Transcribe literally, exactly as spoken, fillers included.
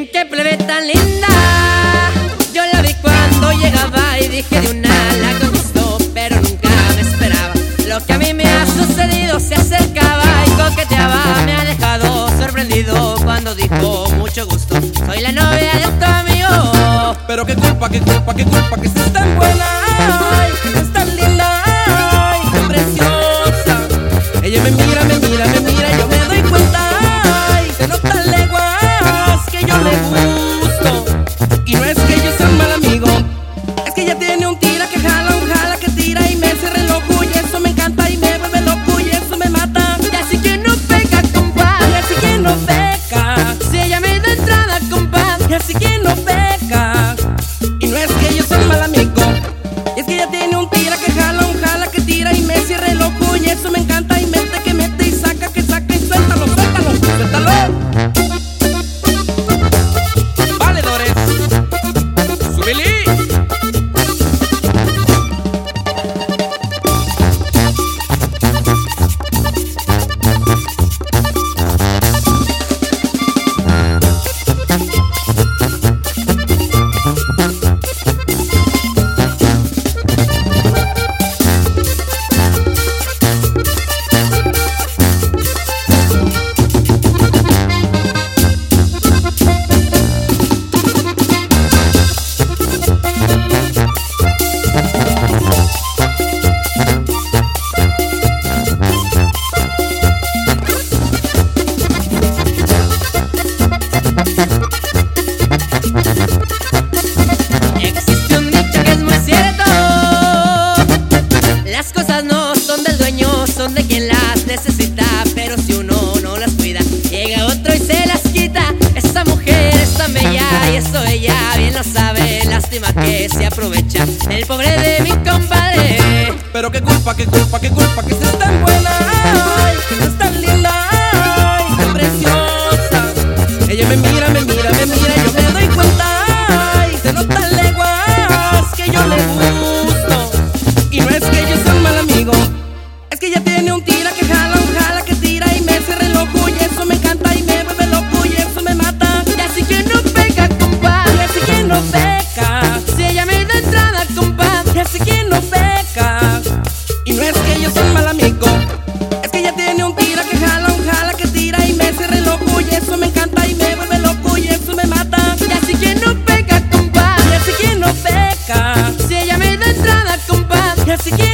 Miren qué plebe tan linda. Yo la vi cuando llegaba y dije de una la conquistó, pero nunca me esperaba lo que a mí me ha sucedido. Se acercaba y coqueteaba, me ha dejado sorprendido cuando dijo mucho gusto, soy la novia de tu amigo. Pero qué culpa, qué culpa, qué culpa que estés tan buena, ay, que estés tan linda, ay, tan preciosa. Ella me mira, me mira, me mira, yo me doy cuenta, ay, se notan leguas que yo le gusto. Y no es que yo sea un mal amigo, es que ella tiene un tira que jala, un jala que tira y me hace reloj, y eso me encanta y me vuelve loco y eso me mata. Y así que no peca, compa, Y así que no peca, si ella me da entrada, compa. y así que no peca. Y no es que yo sea un mal amigo, y es que ella tiene un tira que jala, un jala que tira y me cierra el ojo y eso me encanta y mete que mete y saca que saca y suéltalo, suéltalo, suéltalo. Valedores, súbele. Existe un dicho que es muy cierto: las cosas no son del dueño, son de quien las necesita. Pero si uno no las cuida, llega otro y se las quita. Esa mujer es tan bella y eso ella bien lo sabe. Lástima que se aprovecha el pobre de mi compadre. Pero qué culpa, qué culpa, qué culpa que estés tan buena, ay, que estés tan linda, ay, tan preciosa. Ella me mira, me mira, me mira, yo me doy cuenta, ay, se notan leguas que yo le gusto. Y no es que yo sea un mal amigo, es que ella tiene un tira que jala, un jala que tira y me cierra el ojo y eso me encanta y me vuelve loco y eso me mata. Y así que no peca, compa, Y así que no peca, si ella me da entrada, compa. y así que no peca. Y no es que yo sea un mal amigo, es que ella tiene un tira que jala, un jala que tira y me cierra el ojo y eso me encanta y me vuelve loco y eso me mata. Y así que no peca, compa, Y así que no peca, si ella me da entrada, compa. y así que